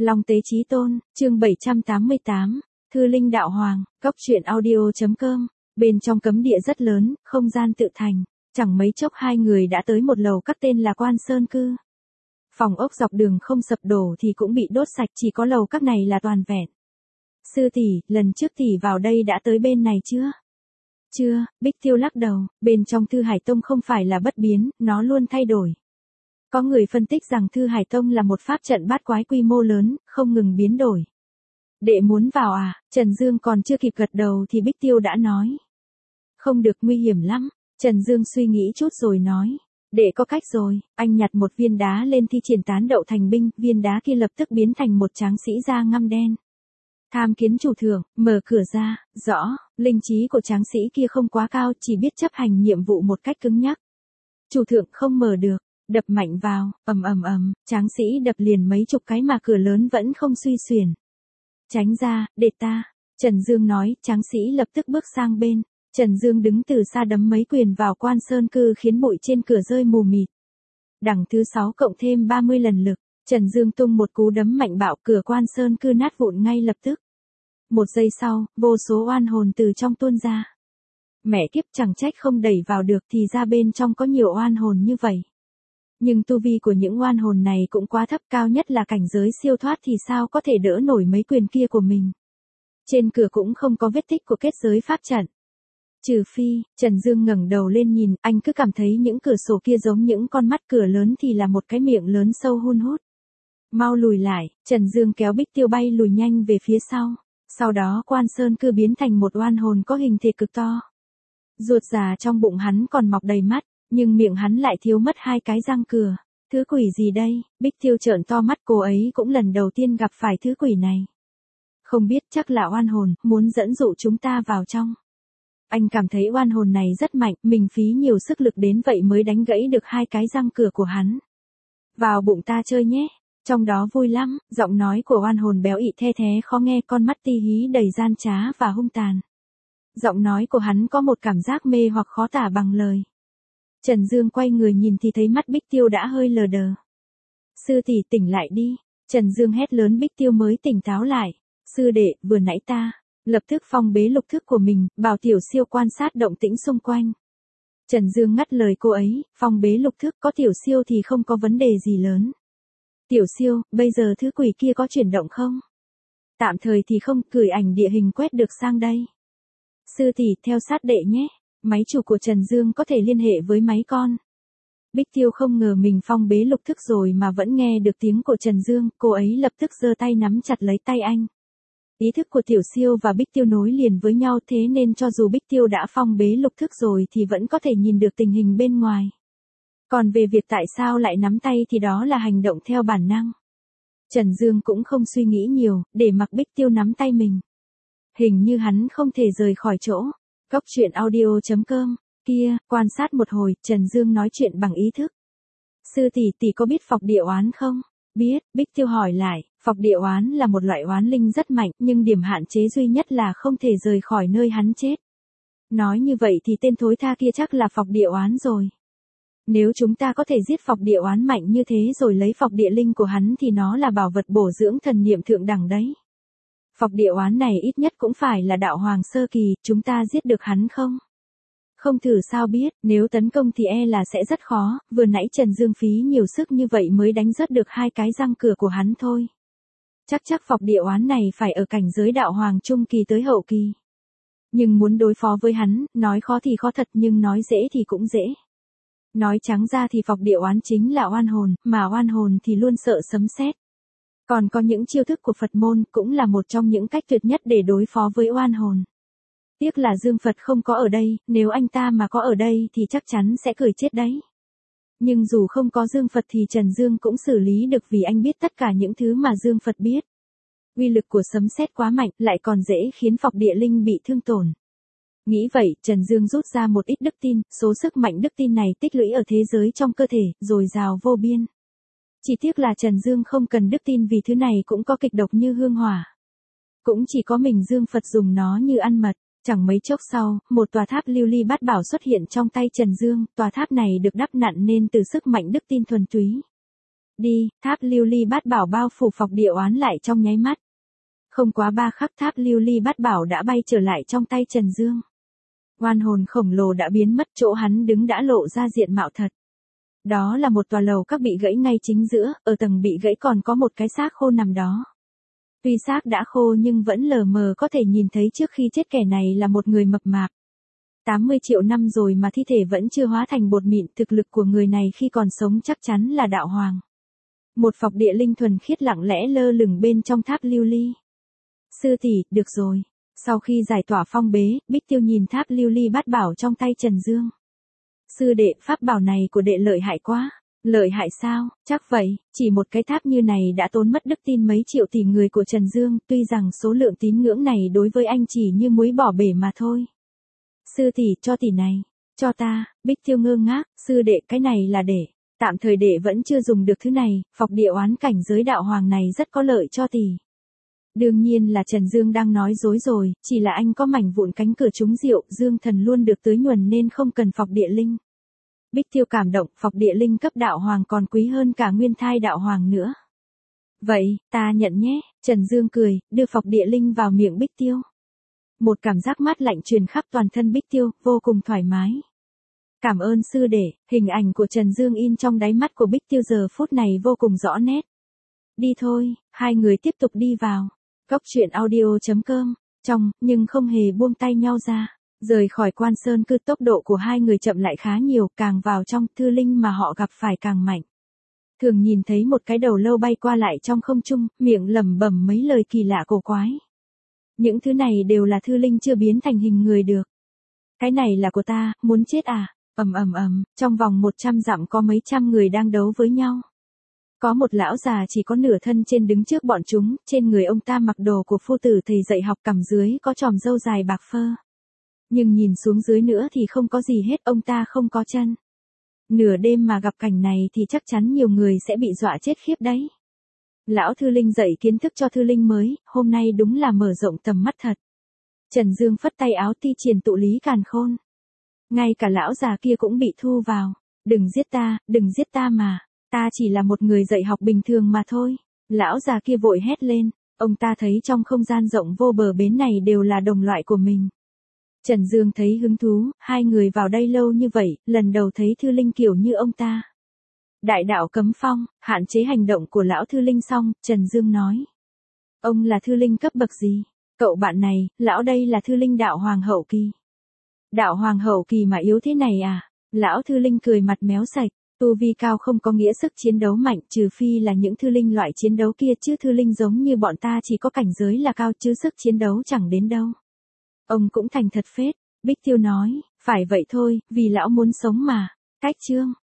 Long Tế Chí Tôn, chương 788, Thư Linh Đạo Hoàng, Cốc truyện audio.com, bên trong cấm địa rất lớn, không gian tự thành, chẳng mấy chốc hai người đã tới một lầu các tên là Quan Sơn Cư. Phòng ốc dọc đường không sập đổ thì cũng bị đốt sạch, chỉ có lầu các này là toàn vẹn. Sư tỷ, lần trước tỷ vào đây đã tới bên này chưa? Chưa, Bích Tiêu lắc đầu, bên trong Thư Hải Tông không phải là bất biến, nó luôn thay đổi. Có người phân tích rằng Thư Hải Tông là một pháp trận bát quái quy mô lớn, không ngừng biến đổi. Đệ muốn vào à? Trần Dương còn chưa kịp gật đầu thì Bích Tiêu đã nói. Không được, nguy hiểm lắm. Trần Dương suy nghĩ chút rồi nói. Đệ có cách rồi, anh nhặt một viên đá lên thi triển tán đậu thành binh, viên đá kia lập tức biến thành một tráng sĩ da ngăm đen. Tham kiến chủ thượng, mở cửa ra, rõ, linh trí của tráng sĩ kia không quá cao, chỉ biết chấp hành nhiệm vụ một cách cứng nhắc. Chủ thượng không mở được. Đập mạnh vào, ầm ầm ầm, tráng sĩ đập liền mấy chục cái mà cửa lớn vẫn không suy xuyển. Tránh ra, để ta. Trần Dương nói, tráng sĩ lập tức bước sang bên. Trần Dương đứng từ xa đấm mấy quyền vào Quan Sơn Cư khiến bụi trên cửa rơi mù mịt. Đằng thứ 6 cộng thêm 30 lần lực, Trần Dương tung một cú đấm mạnh bạo, cửa Quan Sơn Cư nát vụn ngay lập tức. Một giây sau, vô số oan hồn từ trong tuôn ra. Mẹ kiếp, chẳng trách không đẩy vào được thì ra bên trong có nhiều oan hồn như vậy. Nhưng tu vi của những oan hồn này cũng quá thấp, cao nhất là cảnh giới siêu thoát thì sao có thể đỡ nổi mấy quyền kia của mình. Trên cửa cũng không có vết tích của kết giới pháp trận. Trừ phi, Trần Dương ngẩng đầu lên nhìn, anh cứ cảm thấy những cửa sổ kia giống những con mắt, cửa lớn thì là một cái miệng lớn sâu hun hút. Mau lùi lại, Trần Dương kéo Bích Tiêu bay lùi nhanh về phía sau. Sau đó Quan Sơn Cư biến thành một oan hồn có hình thể cực to. Ruột già trong bụng hắn còn mọc đầy mắt. Nhưng miệng hắn lại thiếu mất hai cái răng cửa. Thứ quỷ gì đây? Bích Tiêu trợn to mắt, cô ấy cũng lần đầu tiên gặp phải thứ quỷ này. Không biết, chắc là oan hồn, muốn dẫn dụ chúng ta vào trong. Anh cảm thấy oan hồn này rất mạnh, mình phí nhiều sức lực đến vậy mới đánh gãy được hai cái răng cửa của hắn. Vào bụng ta chơi nhé. Trong đó vui lắm, giọng nói của oan hồn béo ị the thé khó nghe, con mắt ti hí đầy gian trá và hung tàn. Giọng nói của hắn có một cảm giác mê hoặc khó tả bằng lời. Trần Dương quay người nhìn thì thấy mắt Bích Tiêu đã hơi lờ đờ. Sư tỷ, tỉnh lại đi. Trần Dương hét lớn, Bích Tiêu mới tỉnh táo lại. Sư đệ, vừa nãy ta lập tức phong bế lục thức của mình, bảo Tiểu Siêu quan sát động tĩnh xung quanh. Trần Dương ngắt lời cô ấy, phong bế lục thức, có Tiểu Siêu thì không có vấn đề gì lớn. Tiểu Siêu, bây giờ thứ quỷ kia có chuyển động không? Tạm thời thì không, gửi ảnh địa hình quét được sang đây. Sư tỷ, theo sát đệ nhé. Máy chủ của Trần Dương có thể liên hệ với máy con. Bích Tiêu không ngờ mình phong bế lục thức rồi mà vẫn nghe được tiếng của Trần Dương, cô ấy lập tức giơ tay nắm chặt lấy tay anh. Ý thức của Tiểu Siêu và Bích Tiêu nối liền với nhau, thế nên cho dù Bích Tiêu đã phong bế lục thức rồi thì vẫn có thể nhìn được tình hình bên ngoài. Còn về việc tại sao lại nắm tay thì đó là hành động theo bản năng. Trần Dương cũng không suy nghĩ nhiều, để mặc Bích Tiêu nắm tay mình. Hình như hắn không thể rời khỏi chỗ. Cốc truyện audio.com, kia, quan sát một hồi, Trần Dương nói chuyện bằng ý thức. Sư tỷ có biết Phọc Địa Oán không? Biết, Bích Tiêu hỏi lại, Phọc Địa Oán là một loại oán linh rất mạnh, nhưng điểm hạn chế duy nhất là không thể rời khỏi nơi hắn chết. Nói như vậy thì tên thối tha kia chắc là Phọc Địa Oán rồi. Nếu chúng ta có thể giết Phọc Địa Oán mạnh như thế rồi lấy Phọc Địa Linh của hắn thì nó là bảo vật bổ dưỡng thần niệm thượng đẳng đấy. Phọc Địa Oán này ít nhất cũng phải là đạo hoàng sơ kỳ, chúng ta giết được hắn không? Không thử sao biết, nếu tấn công thì e là sẽ rất khó, vừa nãy Trần Dương phí nhiều sức như vậy mới đánh rớt được hai cái răng cửa của hắn thôi. Chắc Phọc Địa Oán này phải ở cảnh giới đạo hoàng trung kỳ tới hậu kỳ. Nhưng muốn đối phó với hắn, nói khó thì khó thật nhưng nói dễ thì cũng dễ. Nói trắng ra thì Phọc Địa Oán chính là oan hồn, mà oan hồn thì luôn sợ sấm sét. Còn có những chiêu thức của Phật môn cũng là một trong những cách tuyệt nhất để đối phó với oan hồn. Tiếc là Dương Phật không có ở đây, nếu anh ta mà có ở đây thì chắc chắn sẽ cười chết đấy. Nhưng dù không có Dương Phật thì Trần Dương cũng xử lý được vì anh biết tất cả những thứ mà Dương Phật biết. Uy lực của sấm sét quá mạnh, lại còn dễ khiến Phọc Địa Linh bị thương tổn. Nghĩ vậy, Trần Dương rút ra một ít đức tin, số sức mạnh đức tin này tích lũy ở thế giới trong cơ thể, dồi dào vô biên. Chỉ tiếc là Trần Dương không cần đức tin vì thứ này cũng có kịch độc như hương hỏa. Cũng chỉ có mình Dương Phật dùng nó như ăn mật. Chẳng mấy chốc sau, một tòa tháp lưu ly bát bảo xuất hiện trong tay Trần Dương, tòa tháp này được đắp nặn nên từ sức mạnh đức tin thuần túy. Đi, tháp lưu ly bát bảo bao phủ Phọc Địa Oán lại trong nháy mắt. Không quá 3 khắc tháp lưu ly bát bảo đã bay trở lại trong tay Trần Dương. Oan hồn khổng lồ đã biến mất, chỗ hắn đứng đã lộ ra diện mạo thật. Đó là một tòa lầu các bị gãy ngay chính giữa, ở tầng bị gãy còn có một cái xác khô nằm đó. Tuy xác đã khô nhưng vẫn lờ mờ có thể nhìn thấy trước khi chết kẻ này là một người mập mạp. 80 triệu năm rồi mà thi thể vẫn chưa hóa thành bột mịn, thực lực của người này khi còn sống chắc chắn là đạo hoàng. Một Phọc Địa linh thuần khiết lặng lẽ lơ lửng bên trong tháp lưu ly. Sư tỷ, được rồi. Sau khi giải tỏa phong bế, Bích Tiêu nhìn tháp lưu ly bát bảo trong tay Trần Dương. Sư đệ, pháp bảo này của đệ lợi hại quá. Lợi hại sao? Chắc vậy, chỉ một cái tháp như này đã tốn mất đức tin mấy triệu tỷ người của Trần Dương, tuy rằng số lượng tín ngưỡng này đối với anh chỉ như muối bỏ bể mà thôi. Sư tỷ, cho tỷ này. Cho ta. Bích Tiêu ngơ ngác, sư đệ, cái này là để. Tạm thời đệ vẫn chưa dùng được thứ này, Phọc Địa Oán cảnh giới đạo hoàng này rất có lợi cho tỷ. Đương nhiên là Trần Dương đang nói dối rồi, chỉ là anh có mảnh vụn cánh cửa trúng rượu, Dương thần luôn được tưới nhuần nên không cần Phọc Địa linh. Bích Tiêu cảm động, Phọc Địa linh cấp đạo hoàng còn quý hơn cả nguyên thai đạo hoàng nữa. Vậy, ta nhận nhé, Trần Dương cười, đưa Phọc Địa linh vào miệng Bích Tiêu. Một cảm giác mát lạnh truyền khắp toàn thân Bích Tiêu, vô cùng thoải mái. Cảm ơn sư đệ, hình ảnh của Trần Dương in trong đáy mắt của Bích Tiêu giờ phút này vô cùng rõ nét. Đi thôi, hai người tiếp tục đi vào. Góc truyện audio.com, nhưng không hề buông tay nhau ra. Rời khỏi Quan Sơn Cư, tốc độ của hai người chậm lại khá nhiều, càng vào trong, thư linh mà họ gặp phải càng mạnh. Thường nhìn thấy một cái đầu lâu bay qua lại trong không trung, miệng lẩm bẩm mấy lời kỳ lạ cổ quái. Những thứ này đều là thư linh chưa biến thành hình người được. Cái này là của ta, muốn chết à? Trong vòng 100 dặm có mấy trăm người đang đấu với nhau. Có một lão già chỉ có nửa thân trên đứng trước bọn chúng, trên người ông ta mặc đồ của phu tử thầy dạy học, cằm dưới có chòm râu dài bạc phơ. Nhưng nhìn xuống dưới nữa thì không có gì hết, ông ta không có chân. Nửa đêm mà gặp cảnh này thì chắc chắn nhiều người sẽ bị dọa chết khiếp đấy. Lão thư linh dạy kiến thức cho thư linh mới, hôm nay đúng là mở rộng tầm mắt thật. Trần Dương phất tay áo, thi triển tụ lý càn khôn. Ngay cả lão già kia cũng bị thu vào. Đừng giết ta mà. Ta chỉ là một người dạy học bình thường mà thôi. Lão già kia vội hét lên. Ông ta thấy trong không gian rộng vô bờ bến này đều là đồng loại của mình. Trần Dương thấy hứng thú, hai người vào đây lâu như vậy, lần đầu thấy thư linh kiểu như ông ta. Đại đạo cấm phong, hạn chế hành động của lão thư linh xong, Trần Dương nói. Ông là thư linh cấp bậc gì? Cậu bạn này, lão đây là thư linh đạo hoàng hậu kỳ. Đạo hoàng hậu kỳ mà yếu thế này à? Lão thư linh cười mặt méo sạch. Tu vi cao không có nghĩa sức chiến đấu mạnh, trừ phi là những thư linh loại chiến đấu kia, chứ thư linh giống như bọn ta chỉ có cảnh giới là cao chứ sức chiến đấu chẳng đến đâu. Ông cũng thành thật phết, Bích Tiêu nói, phải vậy thôi, vì lão muốn sống mà. Cách chương.